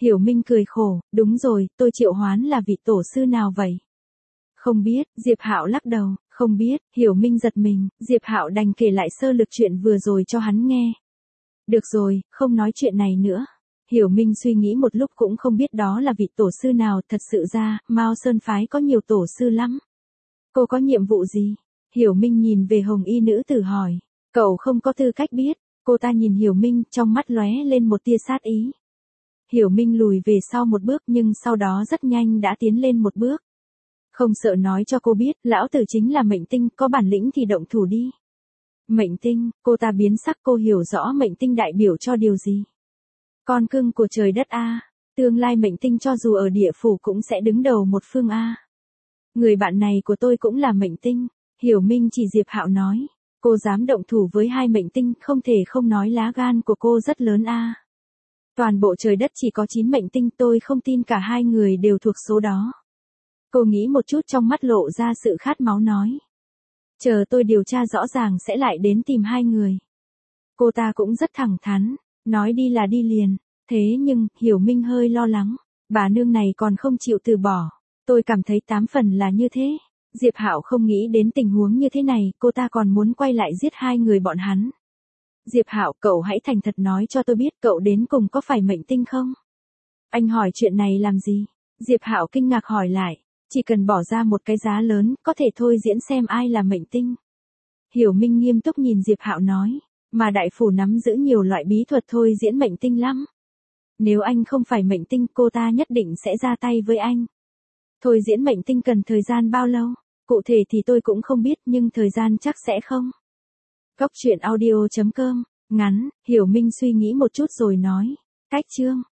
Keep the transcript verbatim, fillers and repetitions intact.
Hiểu Minh cười khổ, đúng rồi, tôi triệu hoán là vị tổ sư nào vậy? Không biết, Diệp Hạo lắc đầu, không biết. Hiểu Minh giật mình, Diệp Hạo đành kể lại sơ lược chuyện vừa rồi cho hắn nghe. Được rồi, không nói chuyện này nữa. Hiểu Minh suy nghĩ một lúc cũng không biết đó là vị tổ sư nào, thật sự ra, Mao Sơn phái có nhiều tổ sư lắm. Cô có nhiệm vụ gì? Hiểu Minh nhìn về Hồng Y nữ tử hỏi. Cậu không có tư cách biết. Cô ta nhìn Hiểu Minh, trong mắt lóe lên một tia sát ý. Hiểu Minh lùi về sau một bước nhưng sau đó rất nhanh đã tiến lên một bước. Không sợ nói cho cô biết, lão tử chính là Mệnh Tinh, có bản lĩnh thì động thủ đi. Mệnh Tinh, cô ta biến sắc, cô hiểu rõ Mệnh Tinh đại biểu cho điều gì. Con cưng của trời đất a, tương lai Mệnh Tinh cho dù ở địa phủ cũng sẽ đứng đầu một phương a. Người bạn này của tôi cũng là Mệnh Tinh. Hiểu Minh chỉ Diệp Hạo nói, cô dám động thủ với hai Mệnh Tinh, không thể không nói lá gan của cô rất lớn a. Toàn bộ trời đất chỉ có chín Mệnh Tinh, tôi không tin cả hai người đều thuộc số đó. Cô nghĩ một chút, trong mắt lộ ra sự khát máu nói. Chờ tôi điều tra rõ ràng sẽ lại đến tìm hai người. Cô ta cũng rất thẳng thắn, nói đi là đi liền. Thế nhưng, Hiểu Minh hơi lo lắng. Bà nương này còn không chịu từ bỏ. Tôi cảm thấy tám phần là như thế. Diệp Hạo không nghĩ đến tình huống như thế này, cô ta còn muốn quay lại giết hai người bọn hắn. Diệp Hạo, cậu hãy thành thật nói cho tôi biết cậu đến cùng có phải Mệnh Tinh không? Anh hỏi chuyện này làm gì? Diệp Hạo kinh ngạc hỏi lại. Chỉ cần bỏ ra một cái giá lớn, có thể thôi diễn xem ai là Mệnh Tinh. Hiểu Minh nghiêm túc nhìn Diệp Hạo nói, mà đại phủ nắm giữ nhiều loại bí thuật thôi diễn Mệnh Tinh lắm. Nếu anh không phải Mệnh Tinh, cô ta nhất định sẽ ra tay với anh. Thôi diễn Mệnh Tinh cần thời gian bao lâu? Cụ thể thì tôi cũng không biết, nhưng thời gian chắc sẽ không. Cốc truyện audio chấm com, ngắn, Hiểu Minh suy nghĩ một chút rồi nói, cách chương.